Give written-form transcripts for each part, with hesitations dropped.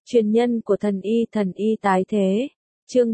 Truyền nhân của thần y tái thế. Chương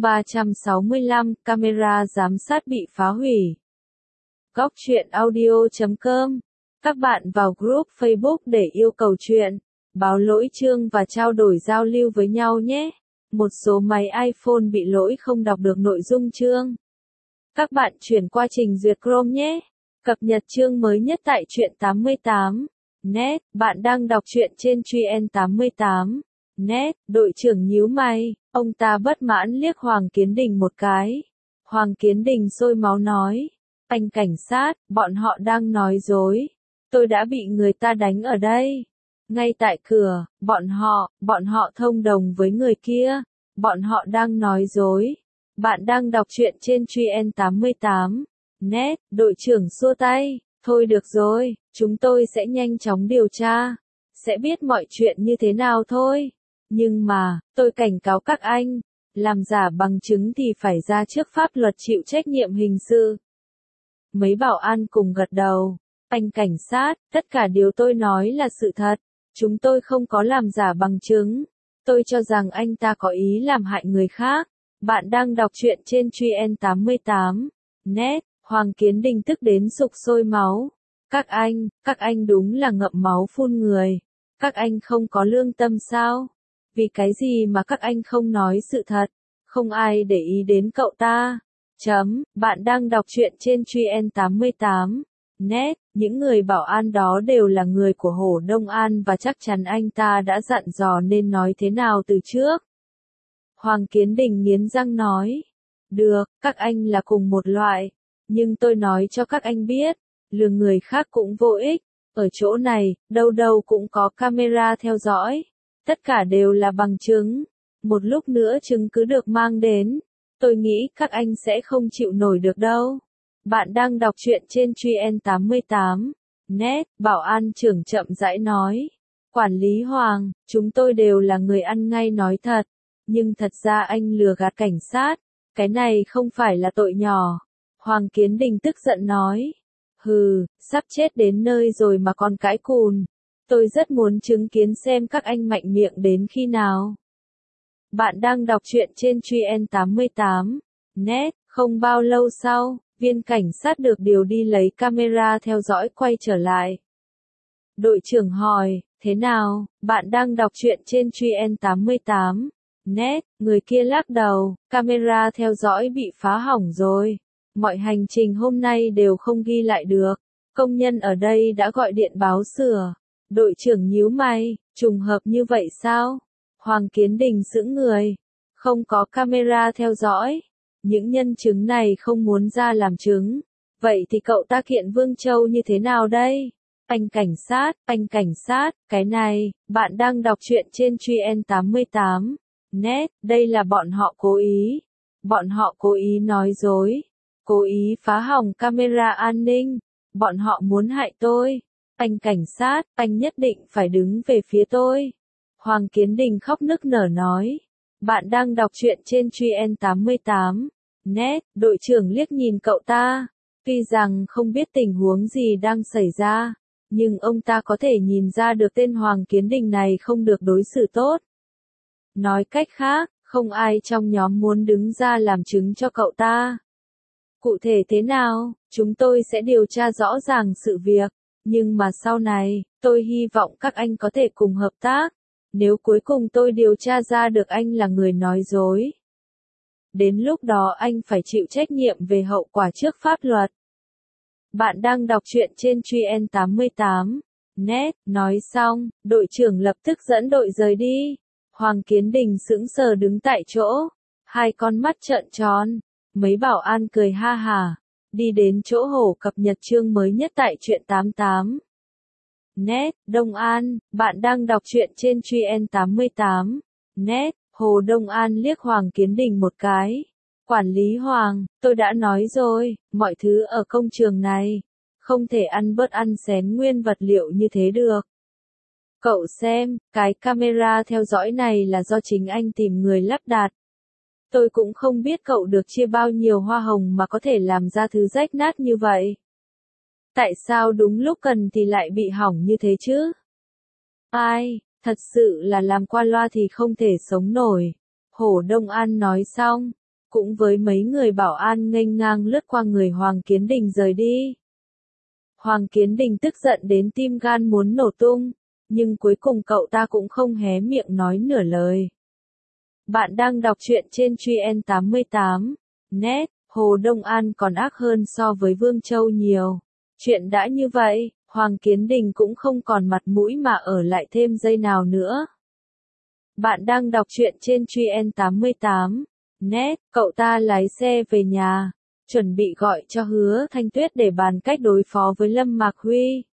365, camera giám sát bị phá hủy. Góc truyện audio.com. Các bạn vào group Facebook để yêu cầu chuyện, báo lỗi chương và trao đổi giao lưu với nhau nhé. Một số máy iPhone bị lỗi không đọc được nội dung chương. Các bạn chuyển qua trình duyệt Chrome nhé. Cập nhật chương mới nhất tại truyện 88. Net, bạn đang đọc truyện trên Truyện 88. Net, đội trưởng nhíu mày, ông ta bất mãn liếc Hoàng Kiến Đình một cái. Hoàng Kiến Đình sôi máu nói, anh cảnh sát, bọn họ đang nói dối. Tôi đã bị người ta đánh ở đây. Ngay tại cửa, bọn họ thông đồng với người kia. Bọn họ đang nói dối. Bạn đang đọc truyện trên Truyện 88. Net, đội trưởng xua tay. Thôi được rồi, chúng tôi sẽ nhanh chóng điều tra. Sẽ biết mọi chuyện như thế nào thôi. Nhưng mà, tôi cảnh cáo các anh, làm giả bằng chứng thì phải ra trước pháp luật chịu trách nhiệm hình sự. Mấy bảo an cùng gật đầu. Anh cảnh sát, tất cả điều tôi nói là sự thật. Chúng tôi không có làm giả bằng chứng. Tôi cho rằng anh ta có ý làm hại người khác. Bạn đang đọc truyện trên Truyện 88. Net, Hoàng Kiến Đình tức đến sục sôi máu. Các anh đúng là ngậm máu phun người. Các anh không có lương tâm sao? Vì cái gì mà các anh không nói sự thật? Không ai để ý đến cậu ta. Bạn đang đọc truyện trên Truyện 88. Net, những người bảo an đó đều là người của Hồ Đông An và chắc chắn anh ta đã dặn dò nên nói thế nào từ trước. Hoàng Kiến Đình nghiến răng nói. Được, các anh là cùng một loại. Nhưng tôi nói cho các anh biết, lừa người khác cũng vô ích. Ở chỗ này, đâu đâu cũng có camera theo dõi. Tất cả đều là bằng chứng. Một lúc nữa chứng cứ được mang đến. Tôi nghĩ các anh sẽ không chịu nổi được đâu. Bạn đang đọc truyện trên Truyện 88. Net, bảo an trưởng chậm rãi nói. Quản lý Hoàng, chúng tôi đều là người ăn ngay nói thật. Nhưng thật ra anh lừa gạt cảnh sát. Cái này không phải là tội nhỏ. Hoàng Kiến Đình tức giận nói. Hừ, sắp chết đến nơi rồi mà còn cãi cùn. Tôi rất muốn chứng kiến xem các anh mạnh miệng đến khi nào. Bạn đang đọc truyện trên Truyện 88. Net, không bao lâu sau, viên cảnh sát được điều đi lấy camera theo dõi quay trở lại. Đội trưởng hỏi, thế nào, bạn đang đọc truyện trên Truyện 88. Net, người kia lắc đầu, camera theo dõi bị phá hỏng rồi. Mọi hành trình hôm nay đều không ghi lại được. Công nhân ở đây đã gọi điện báo sửa. Đội trưởng nhíu mày, trùng hợp như vậy sao? Hoàng Kiến Đình sững người. Không có camera theo dõi. Những nhân chứng này không muốn ra làm chứng. Vậy thì cậu ta kiện Vương Châu như thế nào đây? Anh cảnh sát, cái này, bạn đang đọc truyện trên Truyện 88. Net, đây là bọn họ cố ý. Bọn họ cố ý nói dối. Cố ý phá hỏng camera an ninh. Bọn họ muốn hại tôi. Anh cảnh sát, anh nhất định phải đứng về phía tôi. Hoàng Kiến Đình khóc nức nở nói. Bạn đang đọc truyện trên Truyện 88. Net, đội trưởng liếc nhìn cậu ta. Tuy rằng không biết tình huống gì đang xảy ra, nhưng ông ta có thể nhìn ra được tên Hoàng Kiến Đình này không được đối xử tốt. Nói cách khác, không ai trong nhóm muốn đứng ra làm chứng cho cậu ta. Cụ thể thế nào, chúng tôi sẽ điều tra rõ ràng sự việc. Nhưng mà sau này, tôi hy vọng các anh có thể cùng hợp tác. Nếu cuối cùng tôi điều tra ra được anh là người nói dối. Đến lúc đó anh phải chịu trách nhiệm về hậu quả trước pháp luật. Bạn đang đọc truyện trên Truyện 88. Net, nói xong, đội trưởng lập tức dẫn đội rời đi. Hoàng Kiến Đình sững sờ đứng tại chỗ. Hai con mắt trợn tròn. Mấy bảo an cười ha hả. Đi đến chỗ Hồ cập nhật chương mới nhất tại Truyện 88. Net, Đông An, bạn đang đọc truyện trên Truyện 88. Net, Hồ Đông An liếc Hoàng Kiến Đình một cái. Quản lý Hoàng, tôi đã nói rồi, mọi thứ ở công trường này, không thể ăn bớt ăn xén nguyên vật liệu như thế được. Cậu xem, cái camera theo dõi này là do chính anh tìm người lắp đặt. Tôi cũng không biết cậu được chia bao nhiêu hoa hồng mà có thể làm ra thứ rách nát như vậy. Tại sao đúng lúc cần thì lại bị hỏng như thế chứ? Ai, Thật sự là làm qua loa thì không thể sống nổi. Hổ Đông An nói xong, cũng với mấy người bảo an nghênh ngang lướt qua người Hoàng Kiến Đình rời đi. Hoàng Kiến Đình tức giận đến tim gan muốn nổ tung, nhưng cuối cùng cậu ta cũng không hé miệng nói nửa lời. Bạn đang đọc truyện trên Truyện 88 net, Hồ Đông An còn ác hơn so với Vương Châu nhiều. Chuyện đã như vậy, Hoàng Kiến Đình cũng không còn mặt mũi mà ở lại thêm giây nào nữa. Bạn đang đọc truyện trên Truyện 88 net, cậu ta lái xe về nhà, chuẩn bị gọi cho Hứa Thanh Tuyết để bàn cách đối phó với Lâm Mạc Huy.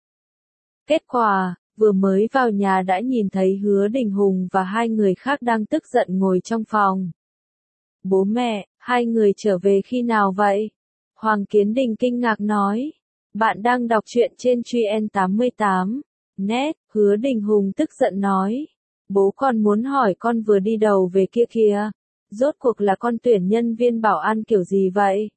Kết quả, vừa mới vào nhà đã nhìn thấy Hứa Đình Hùng và hai người khác đang tức giận ngồi trong phòng. Bố mẹ, hai người trở về khi nào vậy? Hoàng Kiến Đình kinh ngạc nói. Bạn đang đọc truyện trên Truyện 88 net, Hứa Đình Hùng tức giận nói. Bố con muốn hỏi con vừa đi đầu về kia kìa. Rốt cuộc là con tuyển nhân viên bảo an kiểu gì vậy?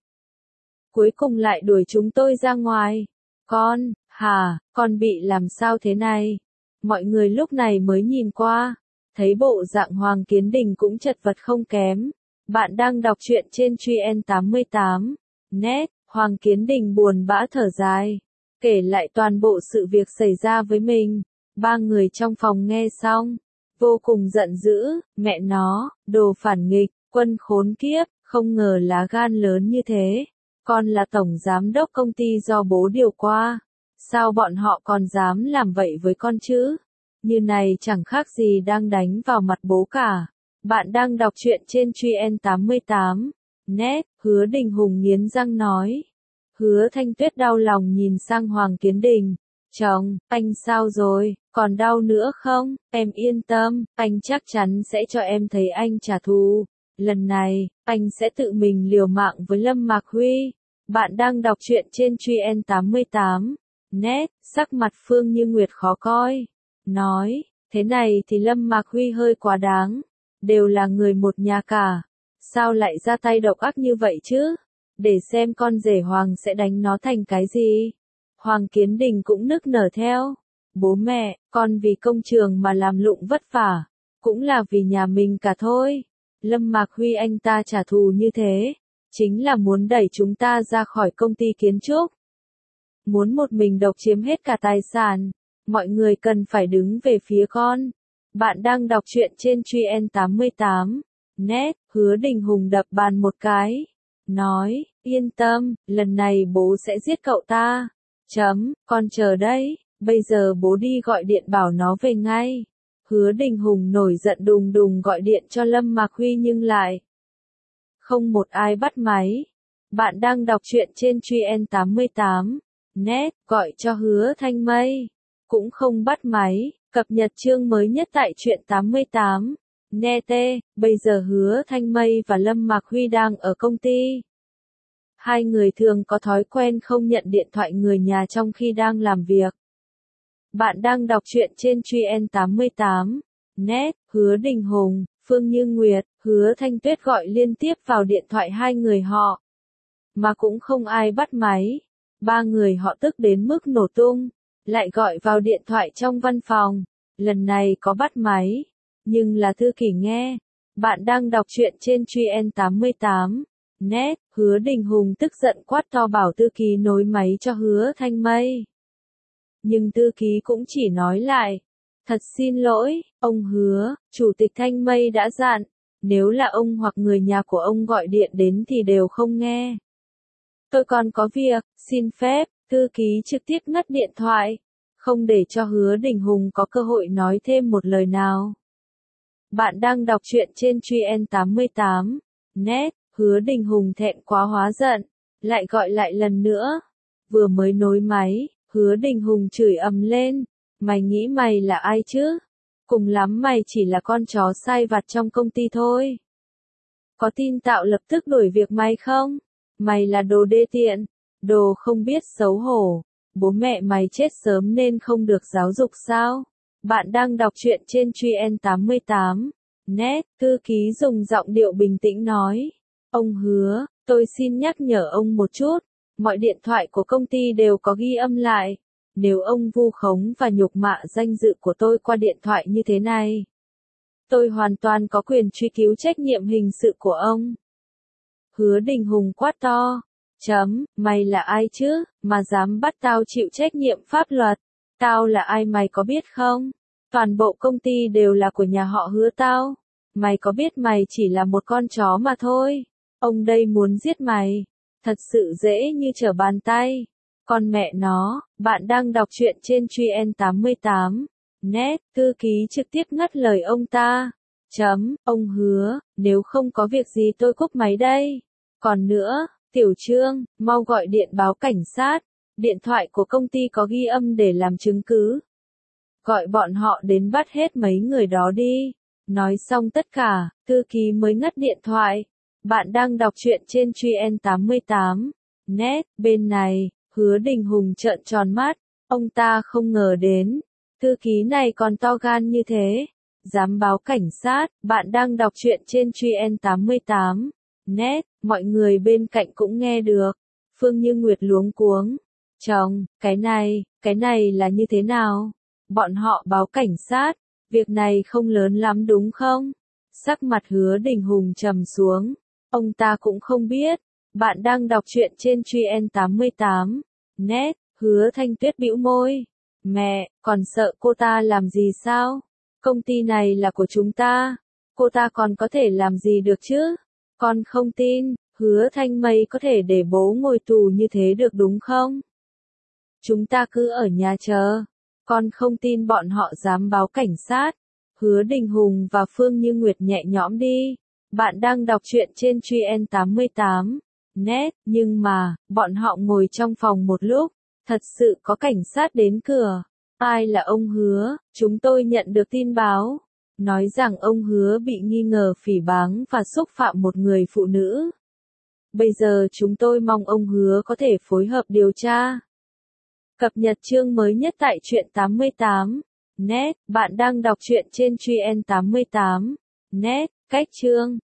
Cuối cùng lại đuổi chúng tôi ra ngoài. Con, con bị làm sao thế này? Mọi người lúc này mới nhìn qua, thấy bộ dạng Hoàng Kiến Đình cũng chật vật không kém. Bạn đang đọc truyện trên Truyện 88 net, Hoàng Kiến Đình buồn bã thở dài, kể lại toàn bộ sự việc xảy ra với mình. Ba người trong phòng nghe xong, vô cùng giận dữ, mẹ nó, đồ phản nghịch, quân khốn kiếp, không ngờ lá gan lớn như thế. Con là tổng giám đốc công ty do bố điều qua, sao bọn họ còn dám làm vậy với con chứ? Như này chẳng khác gì đang đánh vào mặt bố cả. Bạn đang đọc truyện trên Truyện 88 net, Hứa Đình Hùng nghiến răng nói. Hứa Thanh Tuyết đau lòng nhìn sang Hoàng Kiến Đình. Chồng, anh sao rồi, còn đau nữa không? Em yên tâm, anh chắc chắn sẽ cho em thấy anh trả thù. Lần này, anh sẽ tự mình liều mạng với Lâm Mạc Huy. Bạn đang đọc truyện trên Truyện 88 net, sắc mặt Phương Như Nguyệt khó coi. Nói, thế này thì Lâm Mạc Huy hơi quá đáng. Đều là người một nhà cả. Sao lại ra tay độc ác như vậy chứ? Để xem con rể Hoàng sẽ đánh nó thành cái gì? Hoàng Kiến Đình cũng nức nở theo. Bố mẹ, con vì công trường mà làm lụng vất vả. Cũng là vì nhà mình cả thôi. Lâm Mạc Huy anh ta trả thù như thế. Chính là muốn đẩy chúng ta ra khỏi công ty kiến trúc. Muốn một mình độc chiếm hết cả tài sản. Mọi người cần phải đứng về phía con. Bạn đang đọc truyện trên Truyện 88 net, Hứa Đình Hùng đập bàn một cái. Nói, yên tâm, lần này bố sẽ giết cậu ta. Con chờ đấy, bây giờ bố đi gọi điện bảo nó về ngay. Hứa Đình Hùng nổi giận đùng đùng gọi điện cho Lâm Mạc Huy nhưng lại không một ai bắt máy. Bạn đang đọc truyện trên Truyện 88 net, gọi cho Hứa Thanh Mây, cũng không bắt máy. Cập nhật chương mới nhất tại Truyện 88 net. Bây giờ Hứa Thanh Mây và Lâm Mạc Huy đang ở công ty. Hai người thường có thói quen không nhận điện thoại người nhà trong khi đang làm việc. Bạn đang đọc truyện trên Truyện 88 net, Hứa Đình Hùng, Phương Như Nguyệt, Hứa Thanh Tuyết gọi liên tiếp vào điện thoại hai người họ, mà cũng không ai bắt máy. Ba người họ tức đến mức nổ tung, lại gọi vào điện thoại trong văn phòng. Lần này có bắt máy, nhưng là Thư Kỷ nghe. Bạn đang đọc truyện trên Truyện 88 net, Hứa Đình Hùng tức giận quát to bảo Thư Ký nối máy cho Hứa Thanh Mây. Nhưng Thư Ký cũng chỉ nói lại, thật xin lỗi, ông Hứa, Chủ tịch Thanh Mây đã dặn, nếu là ông hoặc người nhà của ông gọi điện đến thì đều không nghe. Tôi còn có việc, xin phép. Thư Ký trực tiếp ngắt điện thoại, không để cho Hứa Đình Hùng có cơ hội nói thêm một lời nào. Bạn đang đọc truyện trên Truyện 88 net, Hứa Đình Hùng thẹn quá hóa giận, lại gọi lại lần nữa. Vừa mới nối máy, Hứa Đình Hùng chửi ầm lên, mày nghĩ mày là ai chứ? Cùng lắm mày chỉ là con chó sai vặt trong công ty thôi. Có tin tao lập tức đuổi việc mày không? Mày là đồ đê tiện, đồ không biết xấu hổ. Bố mẹ mày chết sớm nên không được giáo dục sao? Bạn đang đọc truyện trên Truyện 88 net, Thư Ký dùng giọng điệu bình tĩnh nói. Ông Hứa, tôi xin nhắc nhở ông một chút, mọi điện thoại của công ty đều có ghi âm lại. nếu ông vu khống và nhục mạ danh dự của tôi qua điện thoại như thế này, tôi hoàn toàn có quyền truy cứu trách nhiệm hình sự của ông. Hứa Đình Hùng quát to. Mày là ai chứ, mà dám bắt tao chịu trách nhiệm pháp luật? Tao là ai mày có biết không? Toàn bộ công ty đều là của nhà họ Hứa tao. Mày có biết mày chỉ là một con chó mà thôi. Ông đây muốn giết mày. Thật sự dễ như trở bàn tay. Con mẹ nó, bạn đang đọc truyện trên Truyện88. Net, thư ký trực tiếp ngắt lời ông ta. Ông Hứa, nếu không có việc gì tôi cúp máy đây. Còn nữa, Tiểu Trương, mau gọi điện báo cảnh sát. Điện thoại của công ty có ghi âm để làm chứng cứ. Gọi bọn họ đến bắt hết mấy người đó đi. Nói xong tất cả, thư ký mới ngắt điện thoại. Bạn đang đọc truyện trên Truyện88. Net, bên này, Hứa Đình Hùng trợn tròn mắt. Ông ta không ngờ đến. Thư ký này còn to gan như thế. Dám báo cảnh sát, bạn đang đọc truyện trên Truyện88. Net, mọi người bên cạnh cũng nghe được. Phương Như Nguyệt luống cuống. Chồng, cái này là như thế nào? Bọn họ báo cảnh sát, việc này không lớn lắm đúng không? Sắc mặt Hứa Đình Hùng trầm xuống. Ông ta cũng không biết. Bạn đang đọc truyện trên Truyện88. Net, Hứa Thanh Tuyết bĩu môi. Mẹ, còn sợ cô ta làm gì sao? Công ty này là của chúng ta. Cô ta còn có thể làm gì được chứ? Con không tin, Hứa Thanh Mây có thể để bố ngồi tù như thế được đúng không? Chúng ta cứ ở nhà chờ. Con không tin bọn họ dám báo cảnh sát. Hứa Đình Hùng và Phương Như Nguyệt nhẹ nhõm đi. Bạn đang đọc truyện trên Truyện88. Net, nhưng mà, bọn họ ngồi trong phòng một lúc. Thật sự có cảnh sát đến cửa. Ai là ông Hứa? Chúng tôi nhận được tin báo. Nói rằng ông Hứa bị nghi ngờ phỉ báng và xúc phạm một người phụ nữ. Bây giờ chúng tôi mong ông Hứa có thể phối hợp điều tra. Cập nhật chương mới nhất tại Truyện88. Net, bạn đang đọc truyện trên Truyện88. Net, cách chương.